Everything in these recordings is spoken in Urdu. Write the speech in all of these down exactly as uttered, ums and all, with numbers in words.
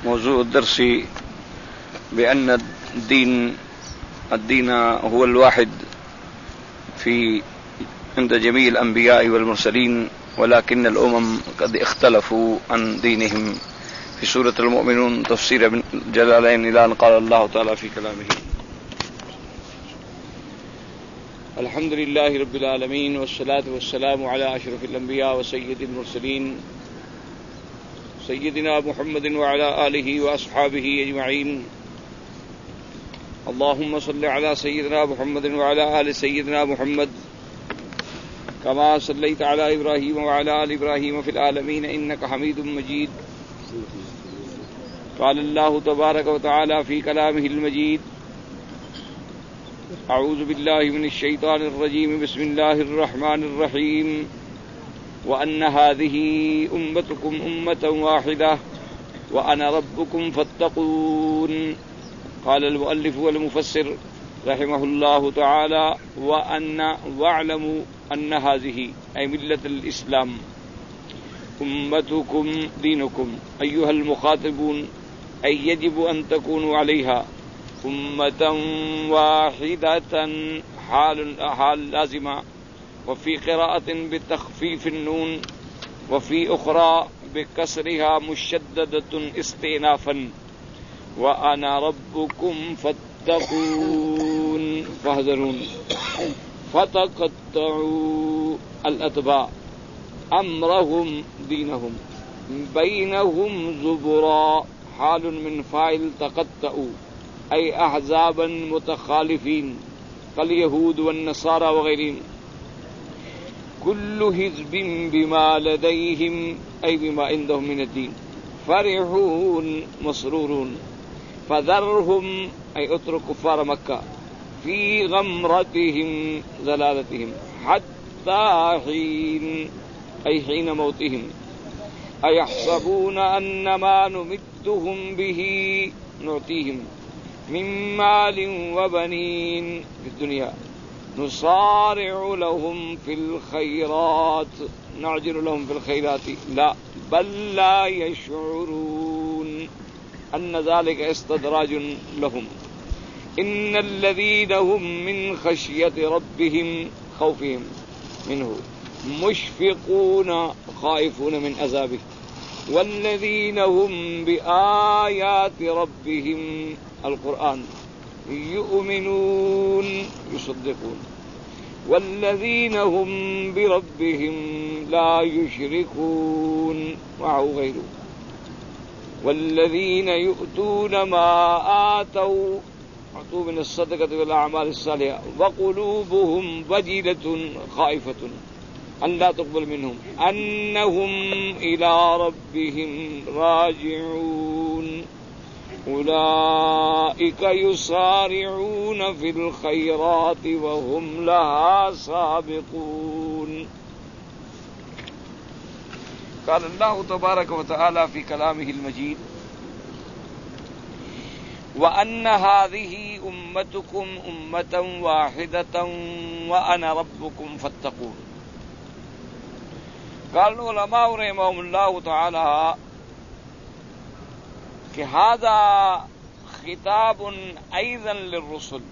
موضوع الدرس بأن الدين الدين هو الواحد في عند جميع الأنبياء والمرسلين، ولكن الأمم قد اختلفوا عن دينهم في سورة المؤمنون تفسير ابن جلالين إلى أن قال الله تعالى في كلامه: الحمد لله رب العالمين والصلاة والسلام على أشرف الأنبياء وسيد المرسلين سيدنا محمد وعلى آله وأصحابه أجمعين. اللهم صل على سيدنا محمد وعلى آل سيدنا محمد كما صليت على إبراهيم وعلى آل إبراهيم في العالمين إنك حميد مجيد. قال الله تبارك وتعالى في كلامه المجيد: أعوذ بالله من الشيطان الرجيم بسم الله الرحمن الرحيم وأن هذه أمتكم أمة واحدة وأنا ربكم فاتقون. قال المؤلف والمفسر رحمه الله تعالى: وأن واعلموا أن هذه أي ملة الإسلام أمتكم دينكم أيها المخاطبون، أي يجب أن تكونوا عليها أمة واحدة حال حال لازمة، وفي قراءة بتخفيف النون وفي أخرى بكسرها مشددة استئنافا: وأنا ربكم فاتقون فاحذرون. فتقطعوا الأتباع أمرهم دينهم بينهم زبرا، حال من فاعل تقطعوا أي أحزابا متخالفين كاليهود والنصارى وغيرهم. كل حزب بما لديهم أي بما عندهم من الدين فرحون مسرورون. فذرهم أي اترك كفار مكة في غمرتهم ضلالتهم حتى حين أي حين موتهم. أيحسبون أن ما نمدهم به نعطيهم من مال وبنين في الدنيا نصارع لهم في الخيرات نعجل لهم في الخيرات لا بل لا يشعرون أن ذلك استدراج لهم. إن الذين هم من خشية ربهم خوفهم منه مشفقون خائفون من عذابه، والذين هم بآيات ربهم القرآن يؤمنون يصدقون، والذين هم بربهم لا يشركون معه غيره، والذين يؤتون ما آتوا أعطوا من الصدقة والأعمال الصالحة وقلوبهم وجلة خائفة أن لا تقبل منهم أنهم إلى ربهم راجعون. أولئك يسارعون في الخيرات وهم لها سابقون. قال الله تبارك وتعالى في كلامه المجيد: وأن هذه أمتكم أمة واحدة وأنا ربكم فاتقون. قال العلماء رحمهم الله تعالى کہ هذا خطاب أيضا للرسل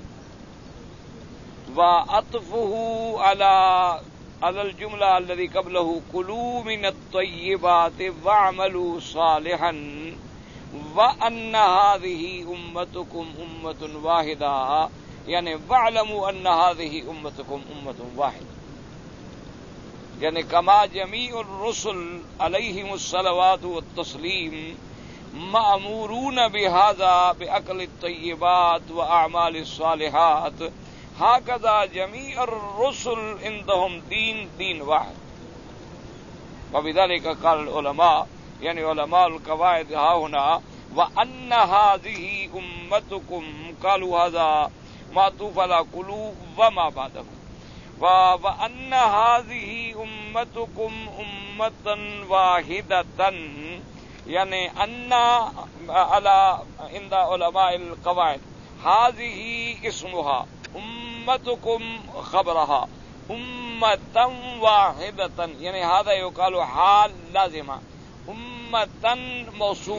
وعطفه على على الجملة الذي قبله: كلوا من الطيبات واعملوا صالحا وأن هذه أمتكم أمة واحدة، یعنی واعلموا أن هذه أمتكم أمة واحدة، یعنی كما جميع الرسل عليهم الصلوات والتسليم مأمورون بهذا بأكل الطيبات وأعمال الصالحات، هكذا جميع الرسل عندهم دين دين واحد. وبذلك قال العلماء، يعني علماء القواعد ها هنا: وأن هذه أمتكم، قالوا هذا معطوف على كلوا وما بعده، وأن هذه أمتكم أمة واحدة، یعنی ان على عند علماء القواعد هذه اسمها امتكم خبرها امة واحدة، یعنی هذا يقال حال لازمة، امة موصوف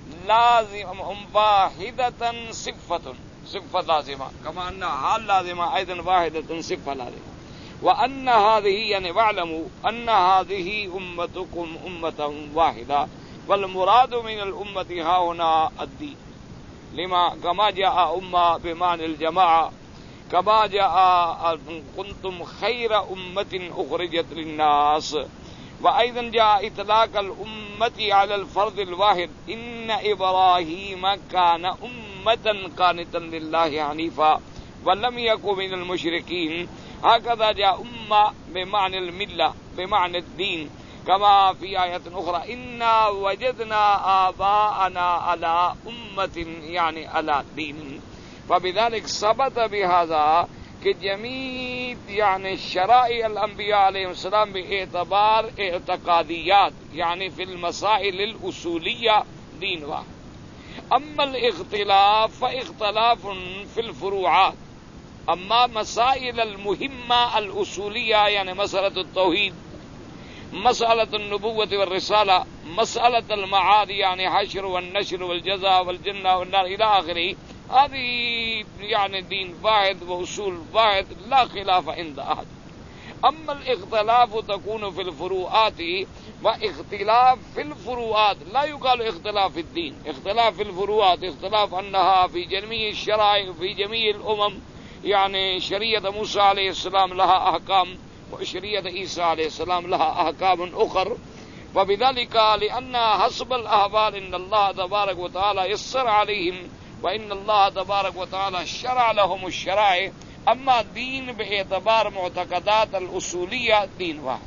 لازم واحدة صفة صفة لازمة كما أن حال لازمة أيضا واحدة صفة لازمة. وأن هذه يعني واعلموا أن هذه أمتكم أمة واحدة والمراد من الأمة ها هنا الدين لما كما جاء أمة بمعنى الجماعة كما جاء كنتم خير أمة أخرجت للناس. وأيضا جاء إطلاق الأمة على الفرد الواحد إن إبراهيم كان أمة قانتا لله حنيفا ولم يكن من المشركين. هكذا جاء أمة بمعنى الملة بمعنى الدين كما في آية أخرى إنا وجدنا آباءنا على أمة يعني على دين. فبذلك ثبت بهذا کہ جميع يعني شرائع الأنبياء عليهم السلام باعتبار اعتقاديات يعني في المسائل الأصولية دين واحد. أما الاختلاف فاختلاف في الفروعات. أما مسائل المهمة الأصولية يعني مسألة التوحيد مسألة النبوة والرسالة مسألة المعاد يعني حشر والنشر والجزاء والجنة والنار إلى آخره هذه يعني دين واحد وأصول واحد لا خلاف عند أحد. أما الاختلاف تكون في الفروعات واختلاف في الفروعات لا يقال اختلاف في الدين اختلاف في الفروعات اختلاف أنها في جميع الشرائع في جميع الأمم يعني شريعة موسى عليه السلام لها أحكام وشريعة عيسى عليه السلام لها أحكام أخر. وبذلك لأن حسب الأحوال إن الله تبارك وتعالى يسر عليهم وإن الله تبارك وتعالى شرع لهم الشرائع. أما دين باعتبار معتقدات الأصولية دين واحد.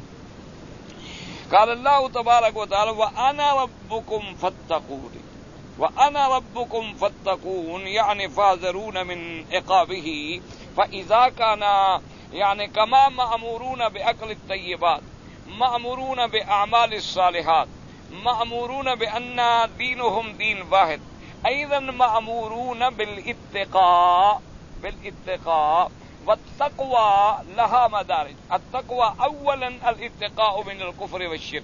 قال الله تبارك وتعالى وأنا ربكم فاتقون وأنا ربكم فاتقون يعني فاذرون من عقابه. فإذا كان يعني كما مأمورون بأكل الطيبات مأمورون بأعمال الصالحات مأمورون بأن دينهم دين واحد أيضا مأمورون بالاتقاء بالاتقاء والتقوى لها مدارج. التقوى أولا الاتقاء من الكفر والشرك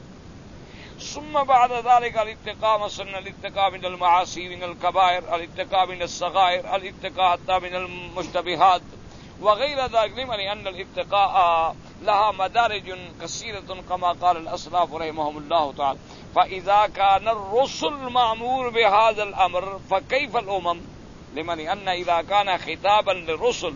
ثم بعد ذلك الاتقاء مثلا الاتقاء من المعاصي من الكبائر الاتقاء من الصغائر الاتقاء حتى من المشتبهات وغير ذلك لأن الاتقاء لها مدارج كثيرة كما قال الأسلاف رحمهم الله تعالى. فإذا كان الرسل مأمور بهذا الأمر فكيف الأمم؟ لمن أن إذا كان خطابا للرسل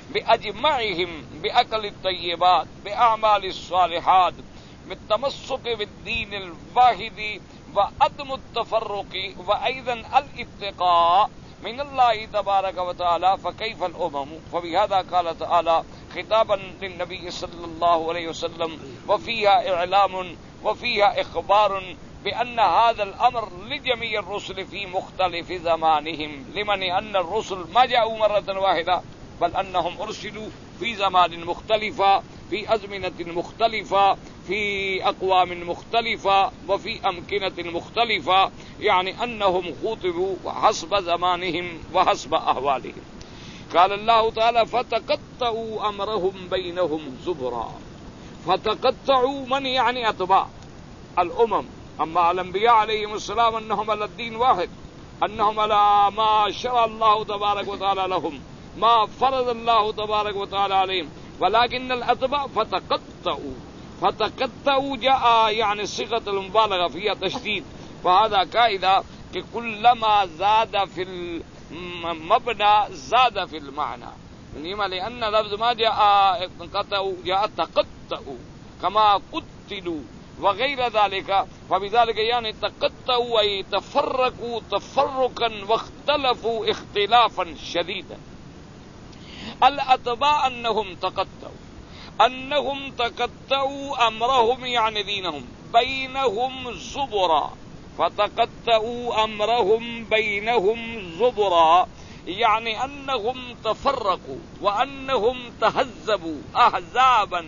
بأجمعهم بأكل الطيبات بأعمال الصالحات بالتمسك بالدين الواحد وعدم التفرق وأيضا الاتقاء من الله تبارك وتعالى فكيف الأمم؟ فبهذا قال تعالى خطابا للنبي صلى الله عليه وسلم وفيها إعلام وفيها إخبار بأن هذا الأمر لجميع الرسل في مختلف زمانهم لمن أن الرسل ما جاءوا مرة واحدة بل أنهم أرسلوا في زمان مختلفة في أزمنة مختلفة في أقوام مختلفة وفي أمكنة مختلفة يعني أنهم خطبوا حسب زمانهم وحسب أحوالهم. قال الله تعالى فتقطعوا أمرهم بينهم زبرا. فتقطعوا من يعني أتباع الأمم. أما الأنبياء عليهم السلام أنهم على الدين واحد أنهم على ما شرع الله تبارك وتعالى لهم ما فرض الله تبارك وتعالى عليهم. ولكن الأتباع فتقطعوا فتقطعوا جاء يعني صيغة المبالغة فيها تشديد. فهذا قاعدة کہ كلما زاد في المبنى زاد في المعنى لما لأن لفظ ما جاء قطعوا جاء تقطعوا كما قتلوا وغير ذلك. فبذلك يعني تقطعوا أي تفرقوا تفرقا واختلفوا اختلافا شديدا. الأتباع أنهم تقطعوا أنهم تقطعوا أمرهم يعني دينهم بينهم زبرا. فتقطعوا أمرهم بينهم زبرا يعني أنهم تفرقوا وأنهم تهذبوا أحزابا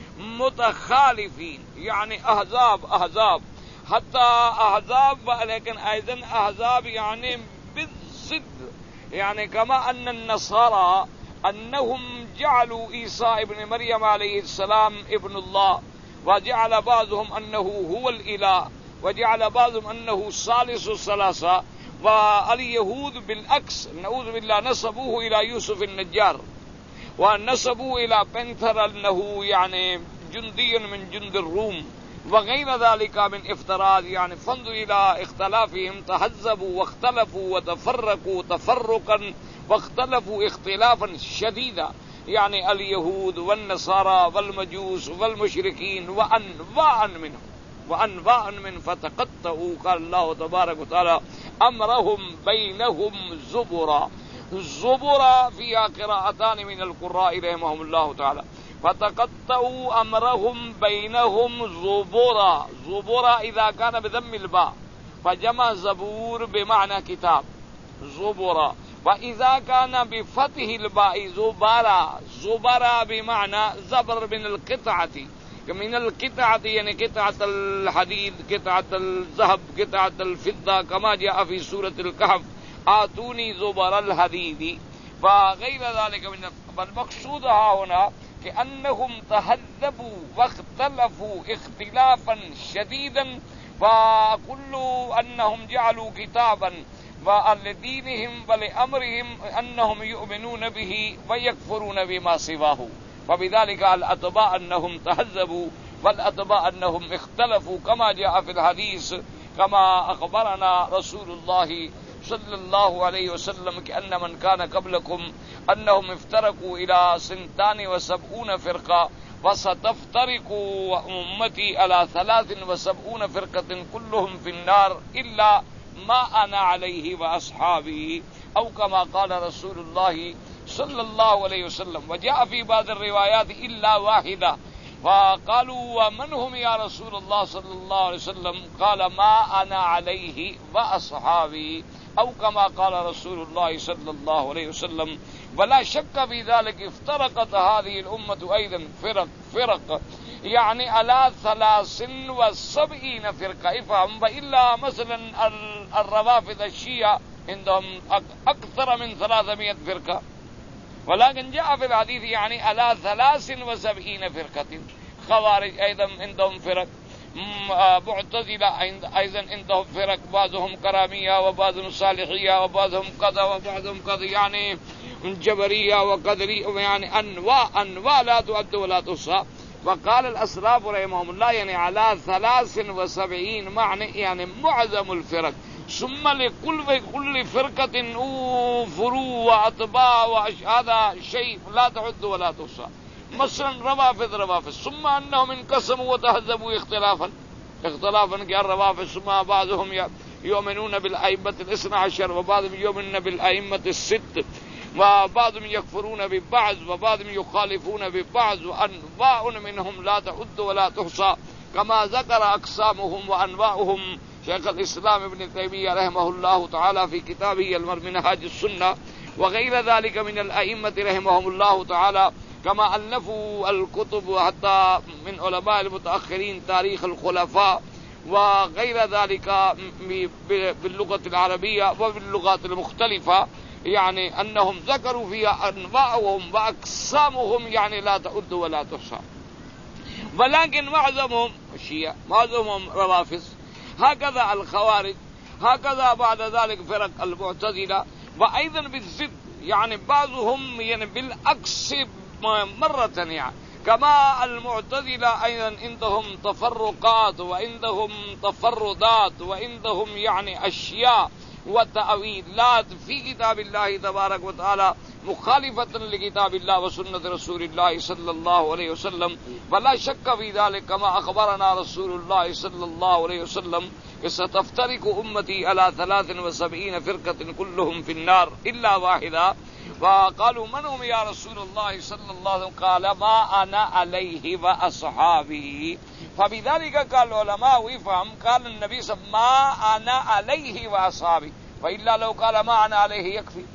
متخالفين يعني أحزاب أحزاب حتى أحزاب ولكن أيضا أحزاب يعني بالضد يعني كما أن النصارى أنهم جعلوا عيسى ابن مريم عليه السلام ابن الله وجعل بعضهم أنه هو الإله وجعل بعضهم أنه ثالث الثلاثة واليهود بالعكس نعوذ بالله نسبوه إلى يوسف النجار ونسبوه إلى بنثر أنه يعني جندي من جند الروم وغير ذلك من افتراض. يعني فانظر إلى اختلافهم، تهذبوا واختلفوا وتفرقوا تفرقا واختلفوا اختلافا شديدا. يعني اليهود والنصارى والمجوس والمشركين وأنواع منهم وأنواع من فتقطعوا. قال الله تبارك وتعالى أمرهم بينهم زبرا. زبرا فيها قراءتان من القراء رحمهم الله تعالى. فتقطعوا أمرهم بينهم زبرا. زبرا إذا كان بضم الباء فجمع زبور بمعنى كتاب زبرا، وإذا كان بفتح الباء زبرا. زبرا بمعنى زبر من القطعة، من القطعة يعني قطعة الحديد، قطعة الذهب، قطعة الفضة، كما جاء في سورة الكهف آتوني زبر الحديد وغير ذلك من. المقصود ها هنا كأنهم تهذبوا واختلفوا اختلافا شديدا، وكل أنهم جعلوا كتابا ولدينهم ولأمرهم أنهم يؤمنون به ويكفرون بما سواه. فبذلك الأتباع أنهم تهذبوا والأتباع أنهم اختلفوا، كما جاء في الحديث كما أخبرنا رسول الله صلى الله عليه وسلم كأن من كان قبلكم أنهم افترقوا إلى سنتان وسبعون فرقة وستفترق أمتي على ثلاث وسبعون فرقة كلهم في النار إلا ما أنا عليه وأصحابي، أو كما قال رسول الله صلى الله عليه وسلم. وجاء في بعض الروايات إلا واحدة، وقالوا ومن هم يا رسول الله صلى الله عليه وسلم؟ قال ما أنا عليه وأصحابي، أو كما قال رسول الله صلى الله عليه وسلم. ولا شك في ذلك افترقت هذه الأمة أيضا فرق فرق يعني على ثلاث وسبعين فرقة. افهم. وإلا مثلا الروافض الشيعة عندهم أكثر من ثلاثمائة فرقة، ولكن جاء في الحديث يعني على ثلاث وسبعين فرقة. خوارج أيضا عندهم فرق، معتزلة أيضا عندهم فرق، بعضهم كرامية وبعضهم صالحية وبعضهم كذا وبعضهم كذا، يعني جبرية وقدرية، يعني أنواع أنواع لا تعد ولا تحصى. وقال الأسلاف رحمهم الله يعني على ثلاث وسبعين معنى يعني معظم الفرق. ثم لكل كل فرقة فروع وأتباع وهذا شيء لا تعد ولا تحصى. مثلا روافض روافض ثم أنهم انقسموا وتهذبوا اختلافا اختلافا كالروافض. ثم بعضهم يؤمنون بالأئمة الاثنى عشر وبعضهم يؤمنون بالأئمة الست وبعضهم يكفرون ببعض وبعضهم يخالفون ببعض، وأنواع منهم لا تعد ولا تحصى، كما ذكر أقسامهم وأنواعهم شيخ الإسلام ابن تيمية رحمه الله تعالى في كتابه المنهاج السنة وغير ذلك من الأئمة رحمهم الله تعالى، كما ألفوا الكتب حتى من علماء المتأخرين تاريخ الخلفاء وغير ذلك باللغة العربية وباللغات المختلفة، يعني أنهم ذكروا فيها أنواعهم وأقسامهم يعني لا تعد ولا تحصى. ولكن معظمهم الشيعة، معظمهم روافض، هكذا الخوارج، هكذا بعد ذلك فرق المعتزلة، وأيضا بالضد يعني بعضهم يعني بالعكس مرة، يعني كما المعتزلة أيضا عندهم تفرقات وعندهم تفردات وعندهم يعني أشياء وتأويلات في كتاب الله تبارك وتعالى مخالفة لكتاب الله وسنة رسول الله صلى الله عليه وسلم. ولا شك في ذلك كما أخبرنا رسول الله صلى الله عليه وسلم ستفترق أمتي على ثلاث وسبعين فرقة كلهم في النار إلا واحدة. وقالوا من هم يا رسول الله صلى الله عليه وسلم؟ قال ما أنا عليه وأصحابي. فبذلك قال العلماء ويفهم قال النبي صلى الله عليه وسلم ما أنا عليه وأصحابي، وإلا لو قال ما أنا عليه يكفي.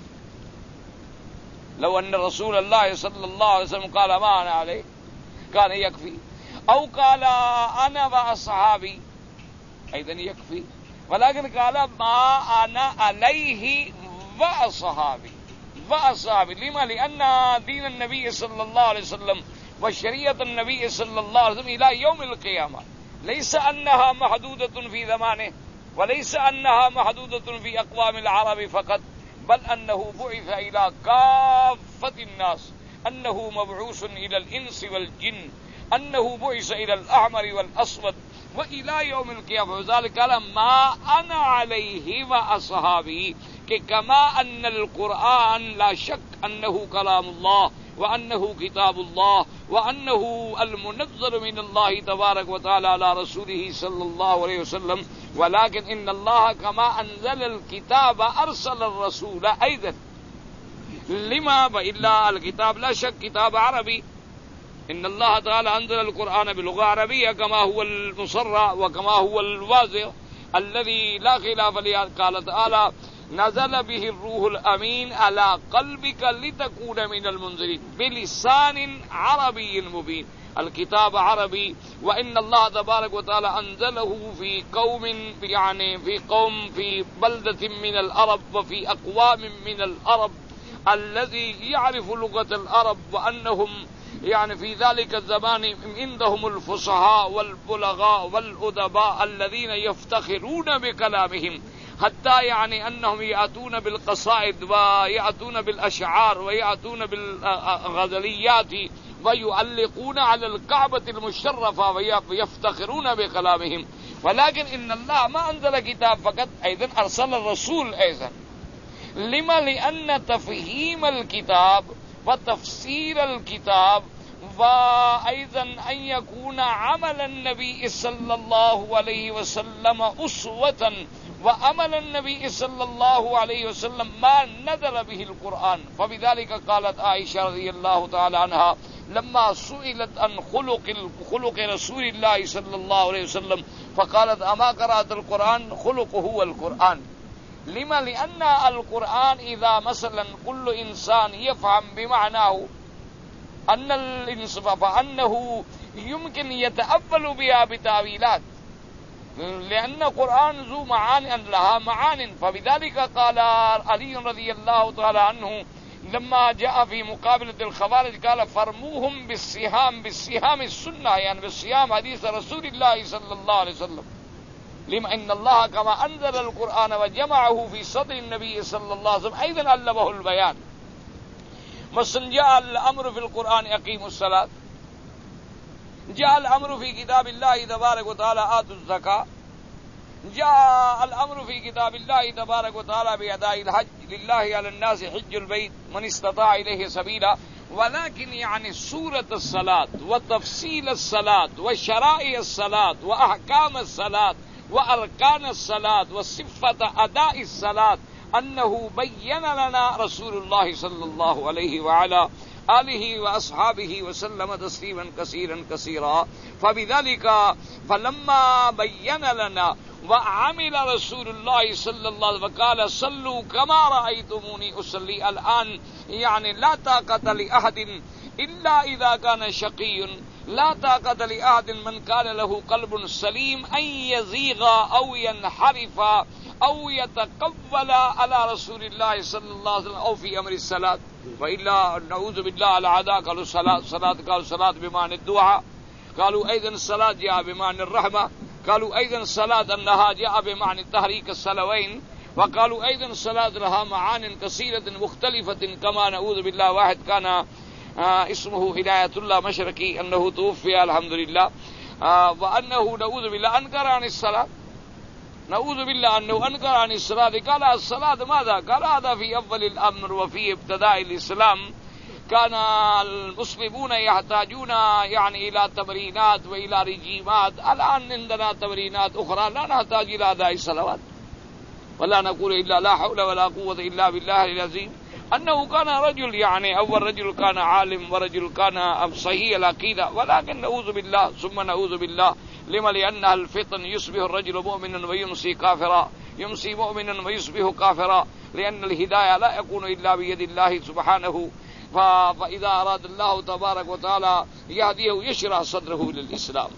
لو أن رسول الله صلى الله عليه وسلم قال ما أنا عليه كان يكفي، أو قال أنا وأصحابي أيضا يكفي، ولكن قال ما أنا عليه وأصحابي وأصحابي. لما؟ لأن دين النبي صلى الله عليه وسلم وشريعة النبي صلى الله عليه وسلم إلى يوم القيامة، ليس أنها محدودة في زمانه وليس أنها محدودة في أقوام العرب فقط بل أنه بعث إلى كافة الناس، أنه مبعوث إلى الإنس والجن، أنه بعث إلى الأحمر والأسود وإلى يوم القيامة. وذلك قال ما أنا عليه وأصحابي، کہ كما أن القرآن لا شك أنه كلام الله وأنه كتاب الله وأنه المنزل من الله تبارك وتعالى على رسوله صلى الله عليه وسلم، ولكن إن الله كما أنزل الكتاب أرسل الرسول أيضا. لما وإلا الكتاب لا شك كتاب عربي، إن الله تعالى أنزل القرآن بلغة عربية كما هو المصرح وكما هو الواضح الذي لا خلاف فيه. قال تعالى نزل به الروح الأمين على قلبك لتكون من المنذرين بلسان عربي مبين. الكتاب عربي، وإن الله تبارك وتعالى أنزله في قوم يعني في قوم في بلدة من العرب وفي أقوام من العرب الذي يعرف لغة العرب، وأنهم يعني في ذلك الزمان عندهم الفصحاء والبلغاء والأدباء الذين يفتخرون بكلامهم، حتى يعني أنهم يأتون بالقصائد ويأتون بالأشعار ويأتون بالغزليات ويعلقون على الكعبة المشرفة ويفتخرون بكلامهم. ولكن إن الله ما أنزل كتاب فقط، أيضا أرسل الرسول أيضا. لما؟ لأن تفهيم الكتاب وتفسير الكتاب وأيضا أن يكون عمل النبي صلى الله عليه وسلم أسوة، وعمل النبي صلى الله عليه وسلم ما نزل به القرآن. فبذلك قالت عائشة رضي الله تعالى عنها لما سئلت عن خلق خلق رسول الله صلى الله عليه وسلم فقالت أما قرأت القرآن؟ خلقه هو القرآن. لما؟ لأن القرآن إذا مثلا كل إنسان يفهم بمعناه أن الإنسان فأنه يمكن يتأول بها بتأويلات، لأن القرآن ذو معان لها معان. فبذلك قال علي رضي الله تعالى عنه لما جاء في مقابلة الخوارج قال فرموهم بالسهام، بالسهام السنة يعني بالسهام حديث رسول الله صلى الله عليه وسلم. لما إن الله كما أنزل القرآن وجمعه في صدر النبي صلى الله عليه وسلم أيضا علمه البيان. مثلا جاء الأمر في القرآن أقيموا الصلاة، جاء الأمر في كتاب الله تبارك وتعالى آتوا الزكاة، جاء الأمر في كتاب الله تبارك وتعالى بأداء الحج، لله على الناس حج البيت من استطاع إليه سبيلا. ولكن يعني سورة الصلاة وتفصيل الصلاة وشرائع الصلاة وأحكام الصلاة وأركان الصلاة وصفة أداء الصلاة أنه بين لنا رسول الله صلى الله عليه وعلى آله وأصحابه وسلم تسليما كثيرا كثيرا. فبذلك فلما بين لنا وعمل رسول الله صلى الله عليه وسلم وقال صلوا كما رأيتموني أصلي الآن، يعني لا طاقة لأحد إلا إذا كان شقي، لا طاقة لأحد من كان له قلب سليم أن يزيغ أو ينحرف أو يتقبل على رسول الله صلى الله عليه وسلم أو في أمر الصلاة. وإلا نعوذ بالله العداء قالوا الصلاة صلاة قالوا الصلاة بمعنى الدعاء، قالوا أيضا الصلاة جاء بمعنى الرحمة، قالوا أيضا الصلاة أنها جاء بمعنى تحريك الصلوين، وقالوا أيضا الصلاة لها معان كثيرة مختلفة. كما نعوذ بالله واحد كان آه اسمه هداية الله مشرقي أنه توفي الحمد لله، آه وأنه نعوذ بالله أنكر عن الصلاة، نعوذ بالله أنه أنكر عن الصلاة. قال الصلاة ماذا؟ قال هذا في أول الأمر وفي ابتداء الإسلام كان المسلمون يحتاجون يعني إلى تمرينات وإلى رجيمات. الآن عندنا تمرينات أخرى لا نحتاج إلى أداء الصلوات ولا نقول إلا لا حول ولا قوة إلا بالله العظيم. أنه كان رجل يعني أول رجل كان عالم ورجل كان صحيح العقيدة، ولكن نعوذ بالله ثم نعوذ بالله. لما؟ لأنها الفتن يصبح الرجل مؤمنا ويمسي كافرا، يمسي مؤمنا ويصبح كافرا، لأن الهداية لا يكون إلا بيد الله سبحانه. فإذا أراد الله تبارك وتعالى يهديه يشرح صدره للإسلام.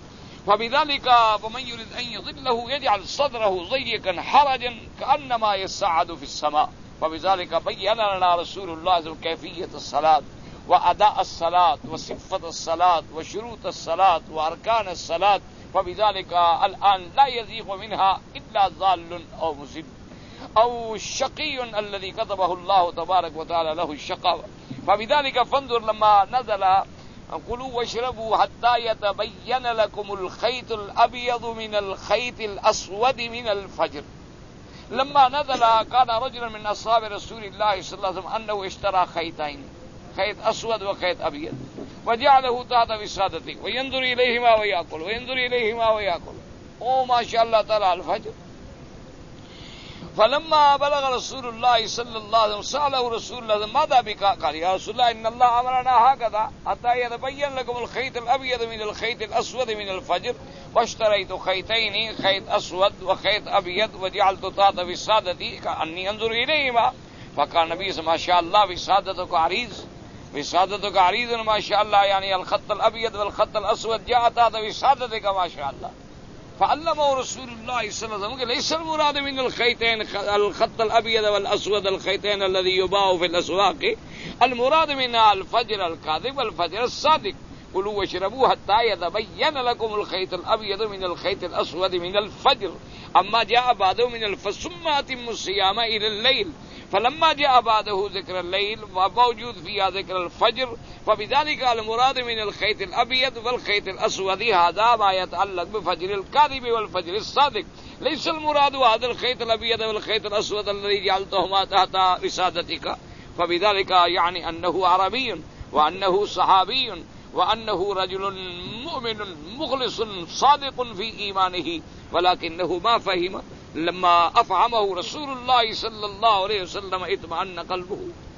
فبذلك فمن يريد أن يضله يجعل صدره ضيقا حرجا كأنما يصعد في السماء. فبذلك بين لنا رسول الله كيفية الصلاة وأداء الصلاة وصفة الصلاة وشروط الصلاة وأركان الصلاة فبذلك الآن لا يزيغ منها إلا ضال أو مزل أو الشقي الذي كتبه الله تبارك وتعالى له الشقاوة. فبذلك فانظر لما نزل كلوا واشربوا حتى يتبين لكم الخيط الأبيض من الخيط الأسود من الفجر. لما نزل كان رجلا من أصحاب رسول الله صلى الله عليه وسلم أنه اشترى خيطين، خيط أسود وخيط أبيض، وجعله تحت وسادته وينظر إليهما ويأكل وينظر إليهما ويأكل. او ما شاء الله تعالى الفجر. فلما بلغ رسول الله صلى الله عليه وسلم سأله رسول الله ماذا بك؟ قال يا رسول الله إن الله أمرنا هكذا حتى يتبين لكم الخيط الأبيض من الخيط الأسود من الفجر، واشتريت خيطين، خيط أسود وخيط أبيض، وجعلت تحت وسادتي كأني أنظر إليهما. فقال النبي ما شاء الله وسادتك عريض، وسادتك عريض ما شاء الله، يعني الخط الأبيض والخط الأسود جاء تحت وسادتك ما شاء الله. فعلمه رسول الله صلى الله عليه وسلم ليس المراد من الخيطين الخط الأبيض والأسود الخيطين الذي يباع في الأسواق، المراد منها الفجر الكاذب والفجر الصادق. كلوا واشربوا حتى يتبين لكم الخيط الأبيض من الخيط الأسود من الفجر. أما جاء بعده من الفجر ثم أتموا الصيام إلى الليل. فلما جاء بعده ذكر الليل وموجود فيها ذكر الفجر، فبذلك المراد من الخيط الأبيض والخيط الأسود هذا ما يتعلق بفجر الكاذب والفجر الصادق، ليس المراد هذا الخيط الأبيض والخيط الأسود الذي جعلتهما تحت وسادتك. فبذلك يعني أنه عربي وأنه صحابي وأنه رجل مؤمن مخلص صادق في إيمانه، ولكنه ما فهم. لما أفهمه رسول الله صلى الله عليه وسلم اطمأن قلبه.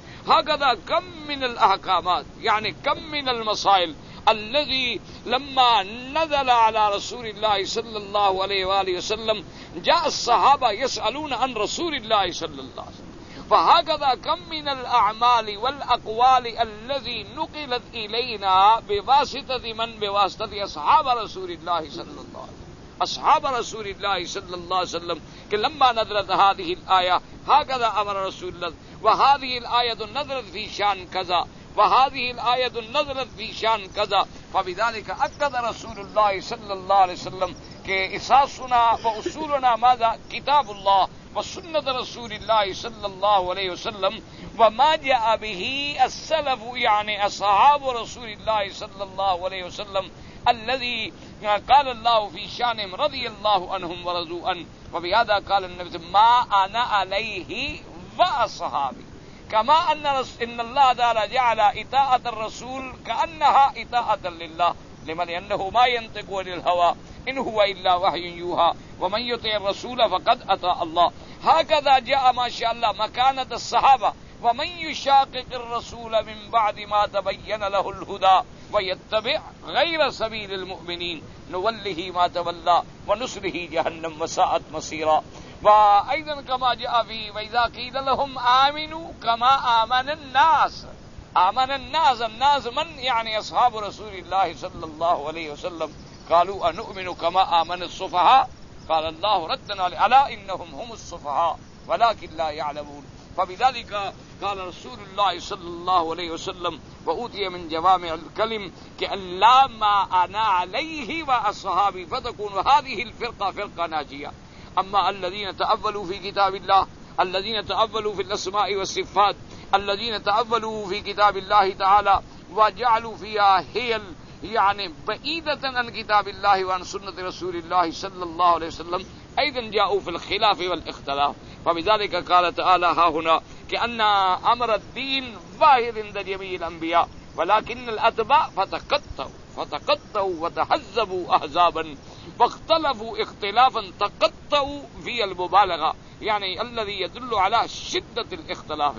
هكذا كم من الأحكامات، يعني كم من المسائل الذي لما نزل على رسول الله صلى الله عليه وآله وسلم جاء الصحابة يسألون عن رسول الله صلى الله عليه وسلم. فهكذا كم من الأعمال والأقوال الذي نقلت إلينا بواسطة من؟ بواسطة أصحاب رسول الله صلى الله عليه وسلم. أصحاب رسول الله صلى الله عليه وسلم کہ لما نزلت هذه الآية هكذا أمر رسول الله، وهذه الآية نزلت في شان كذا، وهذه الآية نزلت في شان كذا. فبذلك أكد رسول الله صلى الله عليه وسلم کہ اساسنا واصولنا ماذا؟ كتاب الله وسنة رسول الله صلى الله عليه وسلم وما جاء به السلف، يعني أصحاب رسول الله صلى الله عليه وسلم الذي قال الله في شانهم رضي الله عنهم ورضوا عنه. وبهذا قال النبي ما أنا عليه وأصحابي، كما أن إن الله تعالى جعل إطاعة الرسول كأنها إطاعة لله، لمن أنه ما ينطق عن الهوى إن هو إلا وحي يوحى ومن يطع الرسول فقد أطاع الله. هكذا جاء ما شاء الله مكانة الصحابة. ومن يشاقق الرسول من بعد ما تبين له الهدى ويتبع غير سبيل المؤمنين نوله ما تولى ونصله جهنم وساءت مصيرا. وأيضا كما جاء في وإذا قيل لهم آمنوا كما آمن الناس. آمن الناس، الناس من؟ يعني أصحاب رسول الله صلى الله عليه وسلم. قالوا أنؤمن كما آمن السفهاء؟ قال الله ردنا ألا إنهم هم السفهاء ولكن لا يعلمون. فبذلك قال رسول الله صلى الله عليه وسلم وأوتي من جوامع الكلم كأن لا ما أنا عليه وأصحابي فتكون هذه الفرقة فرقة ناجية. أما الذين تأولوا في كتاب الله، الذين تأولوا في الأسماء والصفات، الذين تأولوا في كتاب الله تعالى وجعلوا فيها هي يعني بعيدة عن كتاب الله وعن سنة رسول الله صلى الله عليه وسلم، أيضا جاءوا في الخلاف والاختلاف. فبذلك قال تعالى ها هنا كأن أمر الدين واحد عند جميع الأنبياء ولكن الأتباع فتقطعوا فتقطعوا وتحزبوا أحزابا واختلفوا اختلافا تقطعوا في المبالغة، يعني الذي يدل على شدة الاختلاف.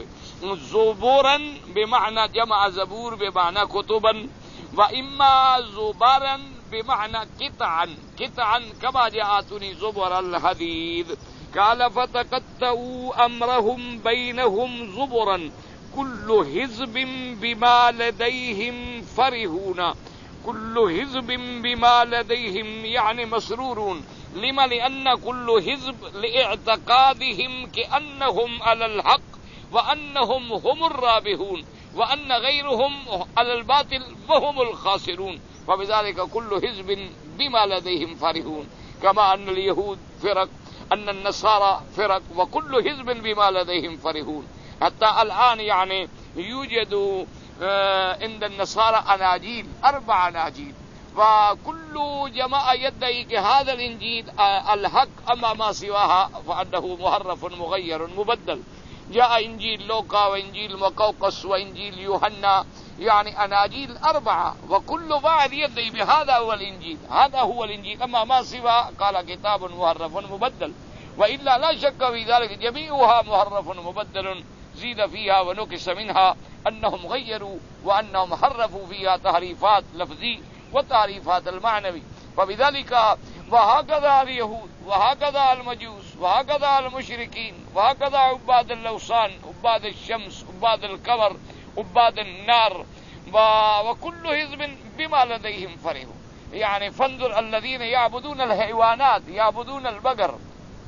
زبورا بمعنى جمع زبور بمعنى كتبا، وإما زبرا بمعنى قطعا قطعا كما جاءتني زبر الحديد. قال فتقطعوا أمرهم بينهم زبرا كل حزب بما لديهم فرحون. كل حزب بما لديهم يعني مسرورون. لما؟ لأن كل حزب لاعتقادهم كأنهم على الحق وأنهم هم الرابحون وأن غيرهم على الباطل وهم الخاسرون. فبذلك كل حزب بما لديهم فرحون كما أن اليهود فرق أن النصارى فرق وكل حزب بما لديهم فرحون. حتى الآن يعني يوجد عند النصارى أناجيل أربع أناجيل وكل جماعة يدعي هذا الإنجيل الحق أما ما سواها فأنه محرف مغير مبدل. جاء إنجيل لوقا وإنجيل مقوقس وإنجيل يوحنا يعني أناجيل أربعة وكل واحد يدعي بهذا هو الإنجيل هذا هو الإنجيل أما ما سوى قال كتاب محرف مبدل. وإلا لا شك في ذلك جميعها محرف مبدل زيد فيها ونقص منها أنهم غيروا وأنهم حرفوا فيها تحريفات لفظي وتعريفات المعنوي. فبذلك وهكذا اليهود وهكذا المجوس وهكذا المشركين وهكذا عباد الأوثان عباد الشمس عباد القمر عباد النار وكل حزب بما لديهم فرحون. يعني فانظر الذين يعبدون الحيوانات يعبدون البقر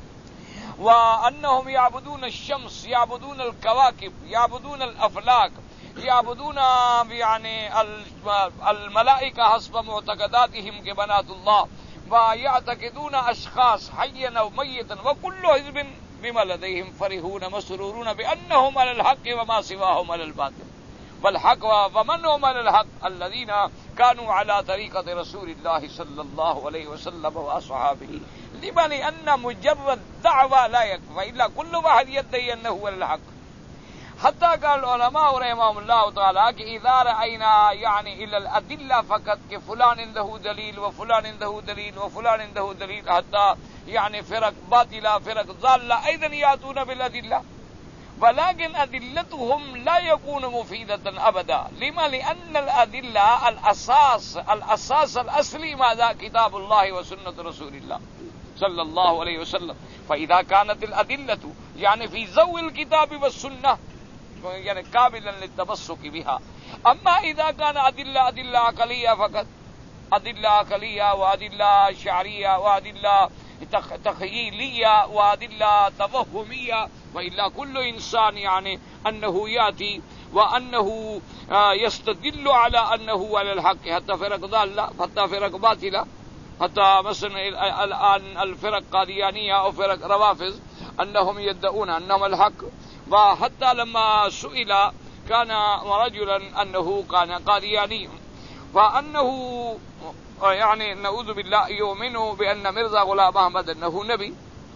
وأنهم يعبدون الشمس يعبدون الكواكب يعبدون الأفلاك يعبدون يعني الملائكة حسب معتقداتهم كبنات الله ويعتقدون أشخاص حيا أو ميتا وكل حزب بما لديهم فرحون مسرورون بأنهم على الحق وما سواهم على الباطل. والحق ومن هم على الحق الذين كانوا على طريقة رسول الله صلى الله عليه وسلم وأصحابه. لما لأن مجرد دعوة لا يكفي إلا كل واحد يدعي أنه هو الحق. حتى قال العلماء رحمهم الله تعالى إذا رأينا يعني إلى الأدلة فقط كفلان عنده دليل وفلان عنده دليل وفلان عنده دليل حتى يعني فرق باطلة فرق ضالة أيضا يأتون بالأدلة ولكن أدلتهم لا يكون مفيدة أبدا. لما لأن الأدلة الأساس الأساس الأصلي ماذا كتاب الله وسنة رسول الله صلى الله عليه وسلم. فإذا كانت الأدلة يعني في ضوء الكتاب والسنة يعني قابلا للتمسك بها. أما إذا كان أدلة أدلة عقلية فقط أدلة عقلية وأدلة شعرية وأدلة تخيلية وأدلة توهمية وإلا كل إنسان يعني أنه يأتي وأنه يستدل على أنه على الحق حتى فرق ضالة حتى فرق باطلة حتى مثلا الآن الفرق قاديانية أو فرق روافض أنهم يدعون أنهم الحق. وحتى لما سئل كان رجلا أنه كان قادياني فأنه يعني نعوذ بالله يؤمن بأن مرزا غلام أحمد أنه نبي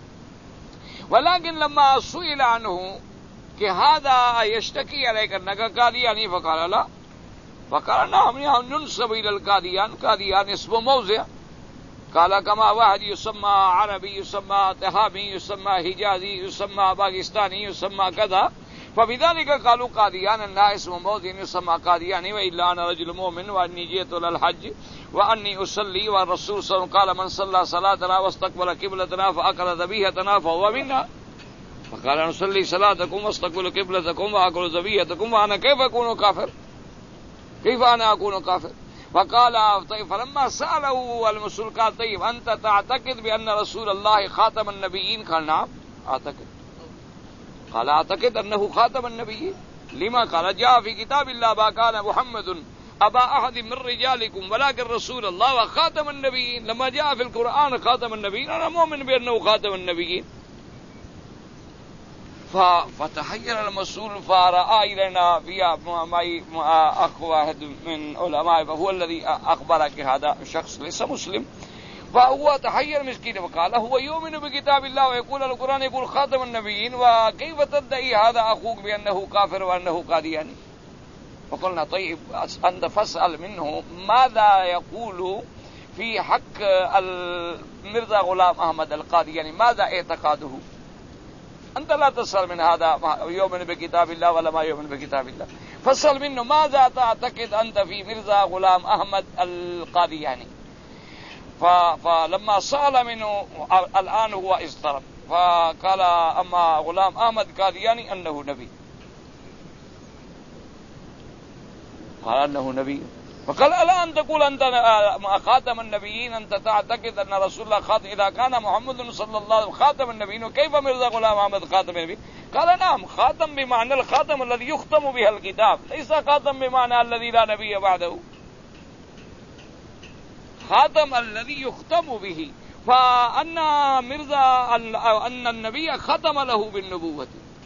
ولكن لما سئل عنه كهذا يشتكي عليك أنك قادياني فقال لا فقال نعم ننسب إلى القاديان قاديان اسم موضع قال كما واحد يسمى عربي يسمى تهامي يسمى حجازي يسمى باكستاني يسمى كذا فبذلك قالوا قاديان أنها اسم موضع يسمى قادياني. وإلا أنا رجل مؤمن وأني جئت للحج وأني أصلي والرسول صلى الله عليه وسلم قال من صلى صلاتنا واستقبل قبلتنا فأكل ذبيحتنا فهو منا. فقال نصلي صلاتكم واستقبل قبلتكم وأكل ذبيحتكم وأنا كيف أكون كافر كيف أنا أكون كافر. فقال طيب فلما سأله المسؤول قال طيب أنت تعتقد بأن رسول الله خاتم النبيين؟ قال نعم أعتقد. قال أعتقد أنه خاتم النبيين. لما؟ قال جاء في كتاب الله ما كان محمد أبا أحد من رجالكم ولكن رسول الله وخاتم النبيين. لما جاء في القرآن خاتم النبيين أنا مؤمن بأنه خاتم النبيين. فتحير المسؤول فرأى إلينا فيها معي أخ واحد من علماء فهو الذي أخبرك هذا شخص ليس مسلم فهو تحير مسكين وقال هو يؤمن بكتاب الله ويقول القرآن يقول خاتم النبيين وكيف تدعي هذا أخوك بأنه كافر وأنه قادياني. فقلنا طيب أنت فاسأل منه ماذا يقول في حق المرزا غلام أحمد القادياني ماذا اعتقاده. أنت لا تسأل من هذا يؤمن بكتاب الله ولا ما يؤمن بكتاب الله فاسأل منه ماذا تعتقد أنت في مرزا غلام أحمد القادياني. فلما سأل منه الآن هو اضطرب فقال أما غلام أحمد قادياني أنه نبي. قال أنه نبي. فقال الآن تقول أنت خاتم النبيين أنت تعتقد أن رسول الله خاتم إذا كان محمد صلى الله عليه وسلم خاتم النبيين وكيف مرزا غلام أحمد خاتم النبيين؟ قال نعم خاتم بمعنى الخاتم الذي يختم به الكتاب ليس خاتم بمعنى الذي لا نبي بعده. الخاتم الذي يختم به فأن مرزا أن النبي ختم له بالنبوة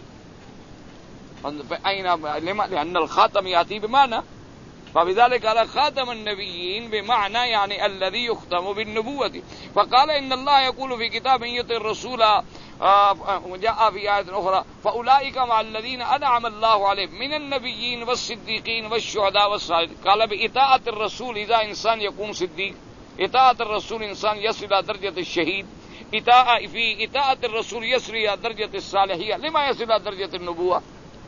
أين لأن الخاتم يأتي بمعنى فبذلك قال خاتم النبيين بمعنى يعني الذي يختم بالنبوة. فقال إن الله يقول في كتاب يطع الرسول جاء في آية أخرى فأولئك مع الذين أنعم الله عليهم من النبيين والصديقين والشهداء والصالحين. قال بإطاعة الرسول إذا إنسان يكون صديق، إطاعة الرسول إنسان يصل إلى درجة الشهيد، إطاعة في إطاعة الرسول يصل إلى درجة الصالحية، لما يصل إلى درجة النبوة؟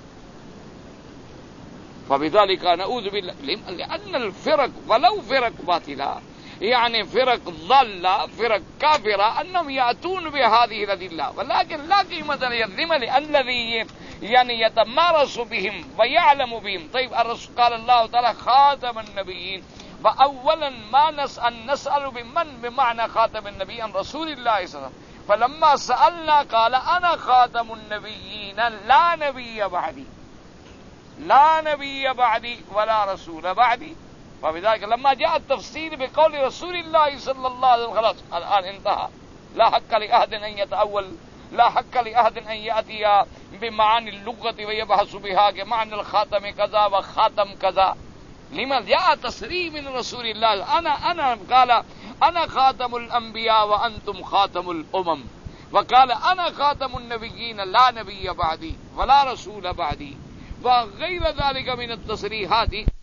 فبذلك نعوذ بالله لأن الفرق ولو فرق باطلة يعني فرق ضالة فرق كافرة أنهم يأتون بهذه الأدلة، ولكن لا قيمة للذم الذي يعني يتمارس بهم ويعلم بهم. طيب الرسول قال الله تعالى خاتم النبيين، فأولا ما نسأل نسأل بمن بمعنى خاتم النبي عن رسول الله صلى الله عليه وسلم، فلما سألنا قال أنا خاتم النبيين لا نبي بعدي، لا نبي بعدي ولا رسول بعدي. فبذلك لما جاء التفسير بقول رسول الله صلى الله عليه وسلم خلاص الآن انتهى، لا حق لأحد أن يتأول، لا حق لأحد أن يأتي بمعاني اللغة ويبحث بها كمعنى الخاتم كذا وخاتم كذا. لما جاء تصريح من رسول الله أنا أنا قال أنا خاتم الأنبياء وأنتم خاتم الأمم، وقال أنا خاتم النبيين لا نبي بعدي ولا رسول بعدي، وغير ذلك من التصريحات